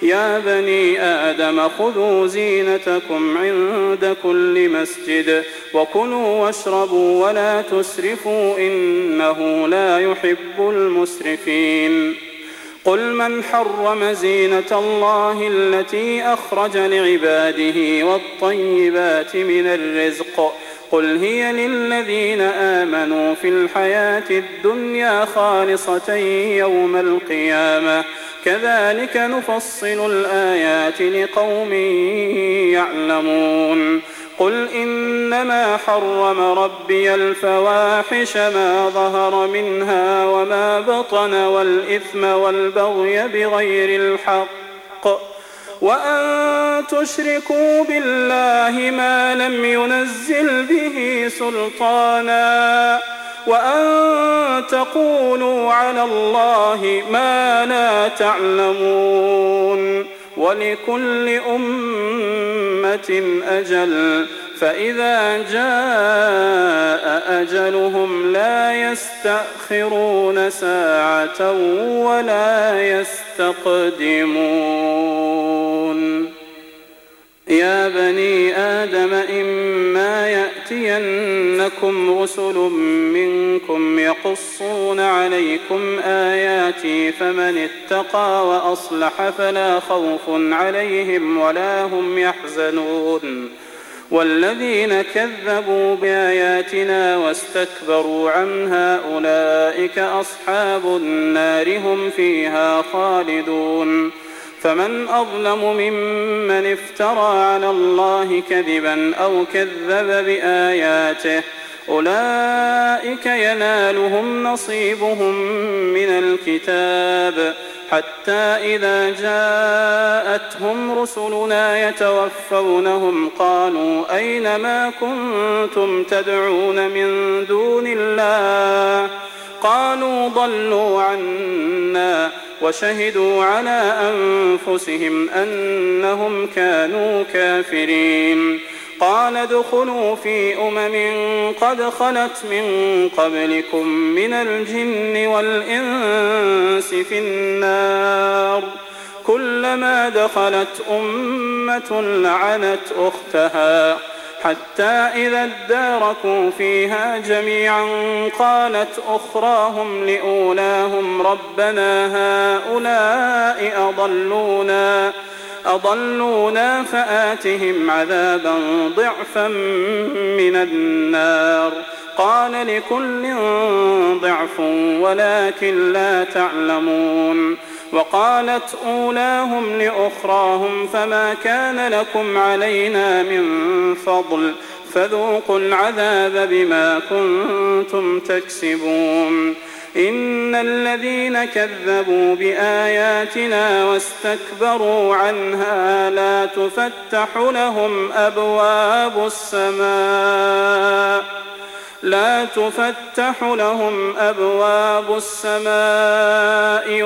يا بني آدم خذوا زينتكم عند كل مسجد وكلوا واشربوا ولا تسرفوا إنه لا يحب المسرفين. قل من حرم زينة الله التي أخرج لعباده والطيبات من الرزق قل هي للذين آمنوا في الحياة الدنيا خالصة يوم القيامة كذلك نفصل الآيات لقوم يعلمون. قل إنما حرم ربي الفواحش ما ظهر منها وما بطن والإثم والبغي بغير الحق وأن تشركوا بالله ما لم ينزل به سلطانا وأن تقولوا على الله ما لا تعلمون. ولكل أمة أجل فإذا جاء أجلهم لا يستأخرون ساعة ولا يستقدمون. يا بني آدم إما يأتينكم رسل منكم يقصون عليكم آياتي فمن اتقى وأصلح فلا خوف عليهم ولا هم يحزنون. والذين كذبوا بآياتنا واستكبروا عنها أولئك أصحاب النار هم فيها خالدون. فمن أظلم ممن افترى على الله كذبا أو كذب بآياته أولئك ينالهم نصيبهم من الكتاب حتى إذا جاءتهم رسلنا يتوفونهم قالوا أين ما كنتم تدعون من دون الله قالوا ضلوا عنا وشهدوا على أنفسهم أنهم كانوا كافرين. قال ادخلوا في قد خلت من قبلكم من الجن والإنس في النار كلما دخلت أمة لعنت أختها حتى إذا اداركوا فيها جميعا قالت أخراهم لأولاهم ربنا هؤلاء أضلونا فآتهم عذابا ضعفا من النار قال لكل ضعف ولكن لا تعلمون. وقالت أولاهم لأخراهم فما كان لكم علينا من فضل فذوقوا العذاب بما كنتم تكسبون. إن الذين كذبوا بآياتنا واستكبروا عنها لا تفتح لهم أبواب السماء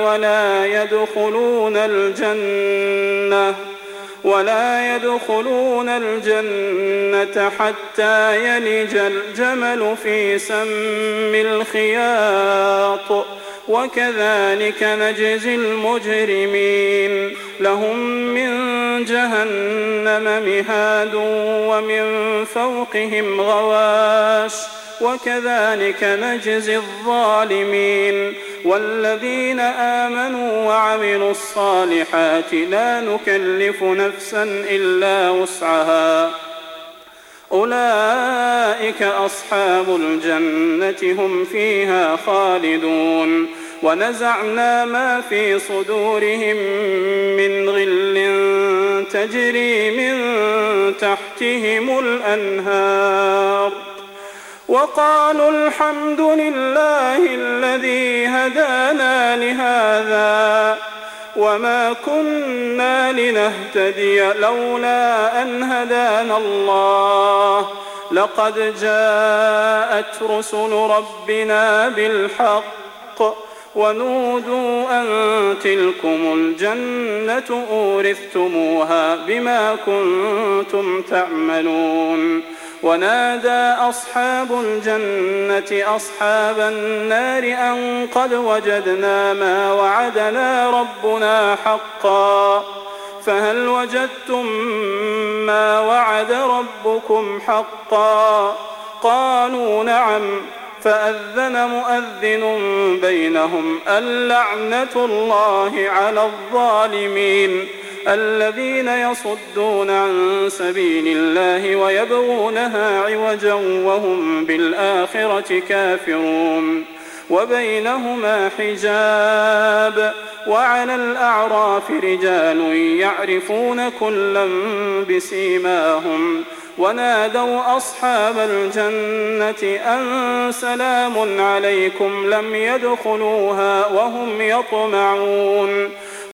ولا يدخلون الجنة حتى يلج الجمل في سم الخياط وكذلك نجزي المجرمين. لهم من جهنم مهاد ومن فوقهم غواش وكذلك نجزي الظالمين. والذين آمنوا وعملوا الصالحات لا نكلف نفسا إلا وسعها أولئك أصحاب الجنة هم فيها خالدون. ونزعنا ما في صدورهم من غل تجري من تحتهم الأنهار وقالوا الحمد لله الذي هدانا لهذا وما كنا لنهتدي لولا أن هدانا الله لقد جاءت رسل ربنا بالحق ونودوا أن تلكم الجنة أورثتموها بما كنتم تعملون. ونادى أصحاب الجنة أصحاب النار أن قد وجدنا ما وعدنا ربنا حقا فهل وجدتم ما وعد ربكم حقا؟ قالوا نعم. فأذن مؤذن بينهم اللعنة الله على الظالمين الذين يصدون عن سبيل الله ويبغونها عوجا وهم بالآخرة كافرون. وبينهما حجاب. وعلى الأعراف رجال يعرفون كلا بسيماهم ونادوا أصحاب الجنة أن سلام عليكم لم يدخلوها وهم يطمعون